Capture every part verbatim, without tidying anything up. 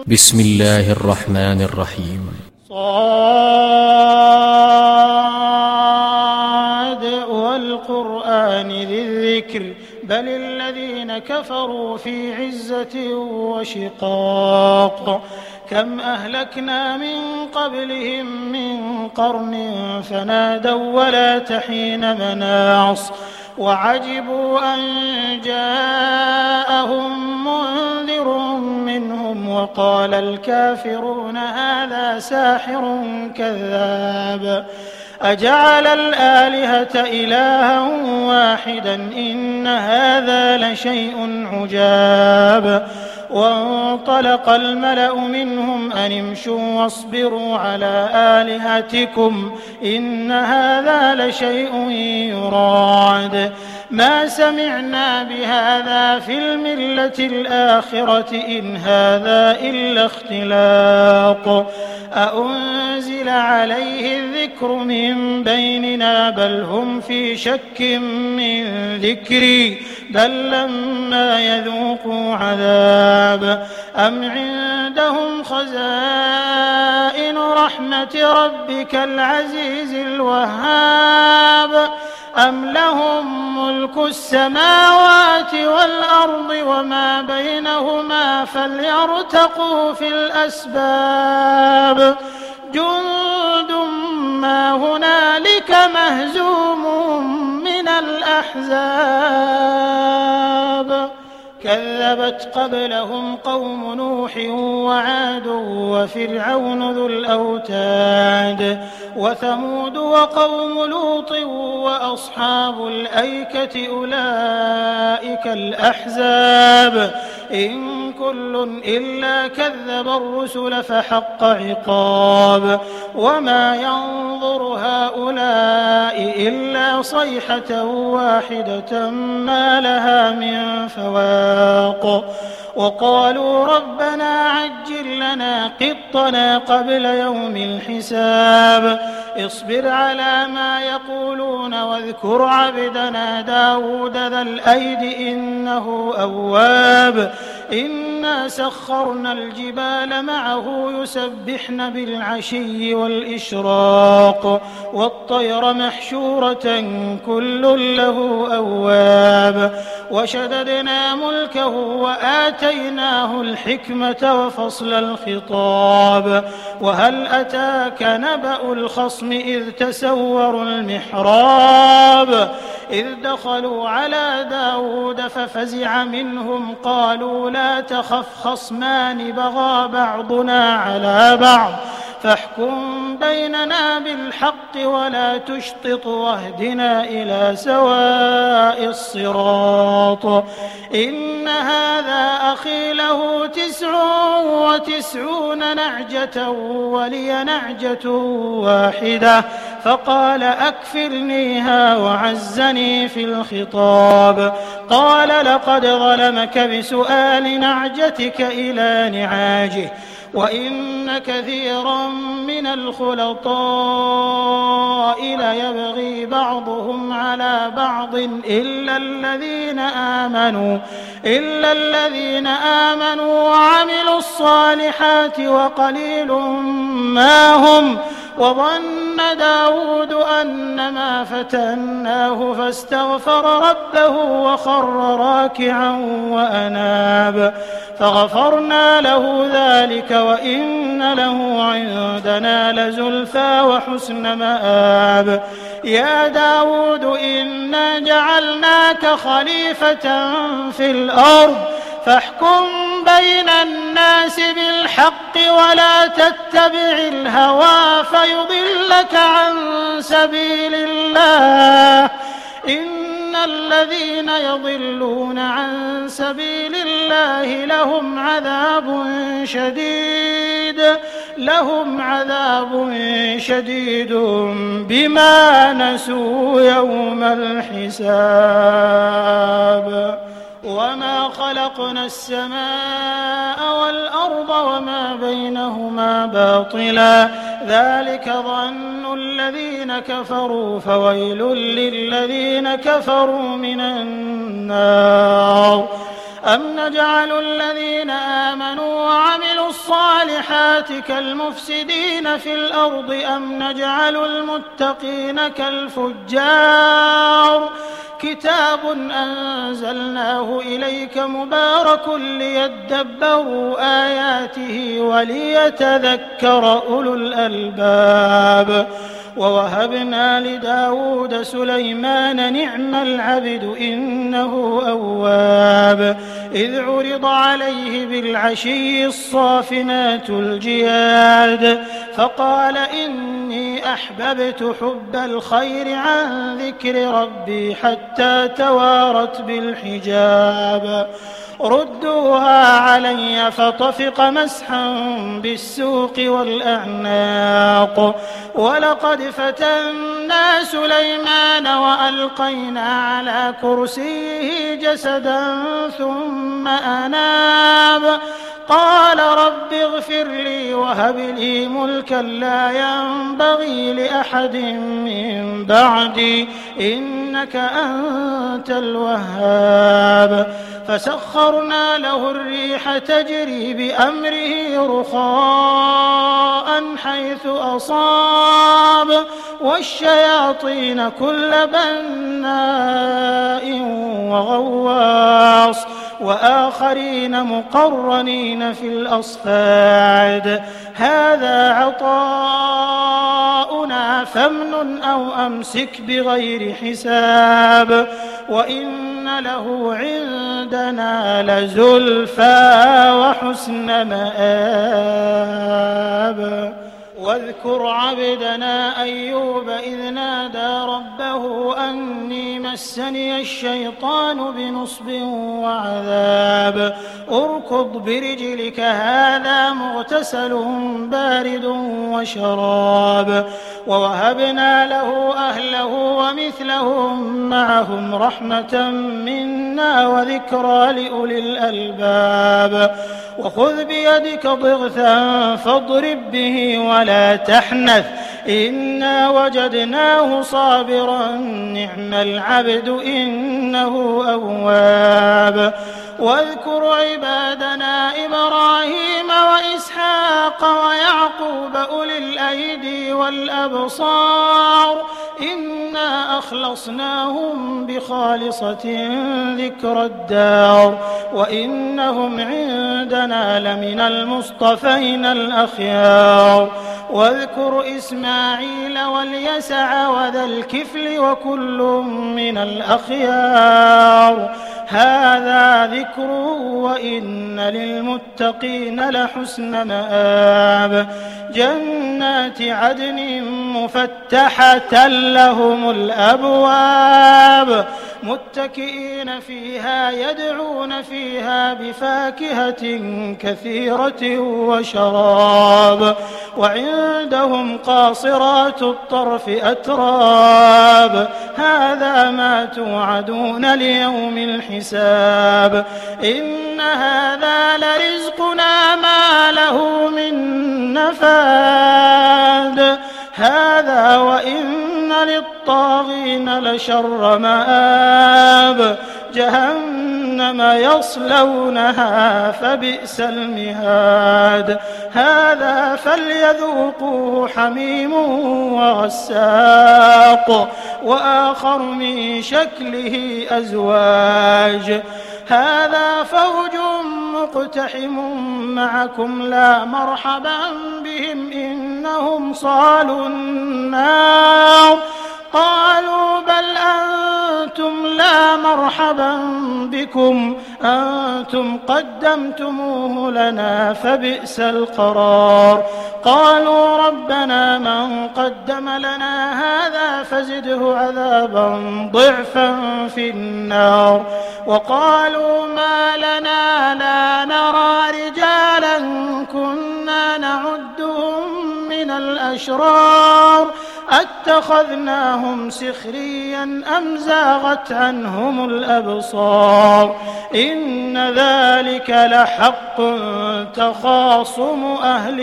بسم الله الرحمن الرحيم. صاد والقرآن ذي الذكر بل الذين كفروا في عزة وشقاق كم أهلكنا من قبلهم من قرن فنادوا ولا تحين مناص وعجبوا أن جاءهم منذر منهم وقال الكافرون هذا ساحر كذاب أجعل الآلهة إلها واحدا إن هذا لشيء عجاب وانطلق الملأ منهم أن امشوا واصبروا على آلهتكم إن هذا لشيء يراد ما سمعنا بهذا في الملة الآخرة إن هذا إلا اختلاق أأنزل عليه الذكر من بيننا بل هم في شك من ذكري بل لما يذوقوا عذاب أم عندهم خزائن رحمة ربك العزيز الوهاب أم لهم ملك السماوات والأرض وما بينهما فليرتقوا في الأسباب جند ما هنالك مهزوم من الأحزاب كذبت قبلهم قوم نوح وعاد وفرعون ذو الأوتاد وثمود وقوم لوط وأصحاب الأيكة أولئك الأحزاب إن كل إلا كذب الرسل فحق عقاب وما ينظر هؤلاء إلا صيحة واحدة ما لها من فواق وقالوا ربنا عجل لنا قطنا قبل يوم الحساب اصبر على ما يقولون واذكر عبدنا داود ذا الأيد إنه أواب إنا سخرنا الجبال معه يسبحن بالعشي والإشراق والطير محشورة كل له أواب وشددنا ملكه وآتيناه الحكمة وفصل الخطاب وهل أتاك نبأ الخصم إذ تسوروا المحراب إذ دخلوا على داود ففزع منهم قالوا لا تخف خصمان بغى بعضنا على بعض فاحكم بيننا بالحق ولا تشطط واهدنا إلى سواء الصراط إن هذا أخي له تسع وتسعون نعجة ولي نعجة واحدة فقال أكفلنيها وعزني في الخطاب قال لقد ظلمك بسؤال نعجتك إلى نعاجه وإن كثيرا من الخلطاء ليبغي بعضهم على بعض إلا الذين آمنوا إلا الذين آمنوا وعملوا الصالحات وقليل ما هم وظن داود أنما فتناه فاستغفر ربه وخر راكعا وأناب فغفرنا له ذلك وإن له عندنا لزلفى وحسن مآب يا داود إنا جعلناك خليفة في الأرض فاحكم بين الناس بالحق ولا تتبع الهوى فيضلك عن سبيل الله إن الذين يضلون عن سبيل الله لهم عذاب شديد لهم عذاب شديد بما نسوا يوم الحساب وما خلقنا السماء والأرض وما بينهما باطلا ذلك ظن الذين كفروا فويل للذين كفروا من النار أم نجعل الذين آمنوا وعملوا الصالحات كالمفسدين في الأرض أم نجعل المتقين كالفجار كتاب أنزلناه إليك مبارك ليدبروا آياته وليتذكر أولو الألباب ووهبنا لداود سليمان نعم العبد إنه أواب إذ عرض عليه بالعشي الصافنات الجياد فقال إني أحببت حب الخير عن ذكر ربي حتى توارت بالحجاب ردوها علي فطفق مسحا بالسوق والأعناق ولقد فتنا سليمان وألقينا على كرسيه جسدا ثم أناب قال رب اغفر لي وهب لي ملكا لا ينبغي لأحد من بعدي إنك أنت الوهاب فسخرنا له الريح تجري بأمره رخاء حيث أصاب والشياطين كل بناء وغواص وآخرين مقرنين في الأصفاد هذا عطاؤنا فامنن أو أمسك بغير حساب وإن له عندنا لزلفى وحسن مآب واذكر عبدنا أيوب إذ نادى ربه أني مسني الشيطان بنصب وعذاب اركض برجلك هذا مغتسل بارد وشراب ووهبنا له أهله ومثلهم معهم رحمة منا وذكرى لأولي الألباب وخذ بيدك ضغثا فاضرب به ولا تحنث إنا وجدناه صابرا نعم العبد إنه أواب واذكر عبادنا إبراهيم وإسحاق ويعقوب أولي الأيدي والأبصار إنا أخلصناهم بخالصة ذكر الدار وإنهم عندنا لمن المصطفين الأخيار واذكر إسماعيل واليسع وذا الكفل وكل من الأخيار هذا ذكر وإن للمتقين لحسن مآب جنات عدن مفتحة لهم الأبواب متكئين فيها يدعون فيها بفاكهة كثيرة وشراب وعندهم قاصرات الطرف أتراب هذا ما توعدون ليوم الحساب إن هذا لرزقنا ما له من نفاد هذا وإن للطاغين لشر مآب جهنم يصلونها فبئس المهاد هذا فليذوقوه حميم وغساق وآخر من شكله أزواج هذا فوج مقتحم معكم لا مرحبا بهم إنهم صالوا النار قالوا بل أنتم لا مرحبا بكم أنتم قدمتموه لنا فبئس القرار قالوا ربنا من قدم لنا هذا فزده عذابا ضعفا في النار وقالوا ما لنا لا نرى رجالا كنا نعدهم من الأشرار أتخذناهم سخريا أم زاغت عنهم الأبصار إن ذلك لحق تخاصم أهل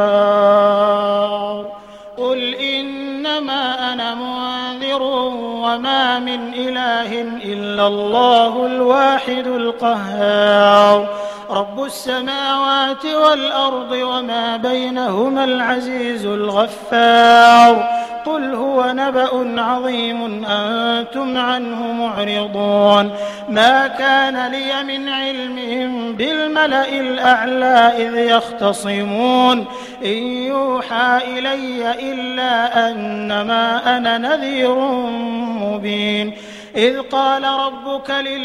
النار قل إنما أنا منذر وما من إله إلا الله الواحد القهار رب السماوات والأرض وما بينهما العزيز الغفار قل هو نبأ عظيم أنتم عنه معرضون ما كان لي من علمهم بالملأ الأعلى إذ يختصمون إن يوحى إلي إلا أنما أنا نذير مبين إذ قال ربك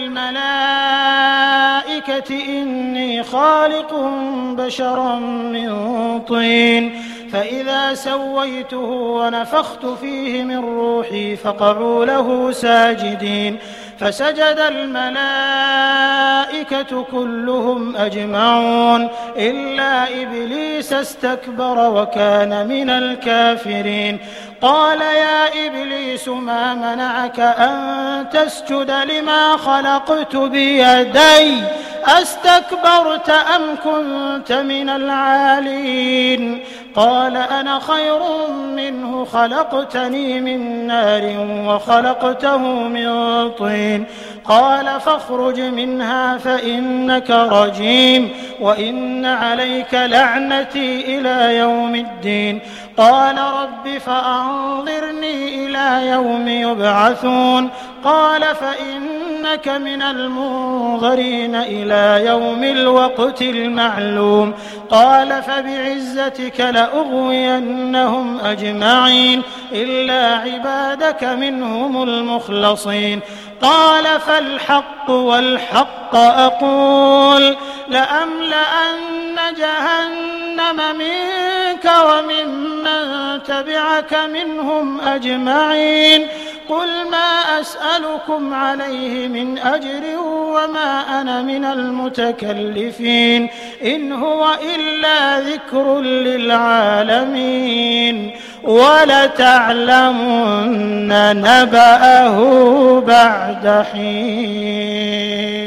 للملائكة إني خالق بشرا من طين فإذا سويته ونفخت فيه من روحي فقعوا له ساجدين فسجد الملائكة كلهم أجمعون إلا إبليس استكبر وكان من الكافرين قال يا إبليس ما منعك أن تسجد لما خلقت بيدي أستكبرت أم كنت من العالين قال أنا خير منه خلقتني من نار وخلقته من طين قال فاخرج منها فإنك رجيم وإن عليك لعنتي إلى يوم الدين قال رب فأنظرني إلى يوم يبعثون قال فإنك من المنظرين إلى يوم الوقت المعلوم قال فبعزتك لأغوينهم أجمعين إلا عبادك منهم المخلصين قال فالحق والحق أقول لأملأن جهنم منك وممن تبعك منهم أجمعين قل ما أسألكم عليه من أجر وما أنا من المتكلفين إن هو إلا ذكر للعالمين ولتعلمن نبأه بعد حين.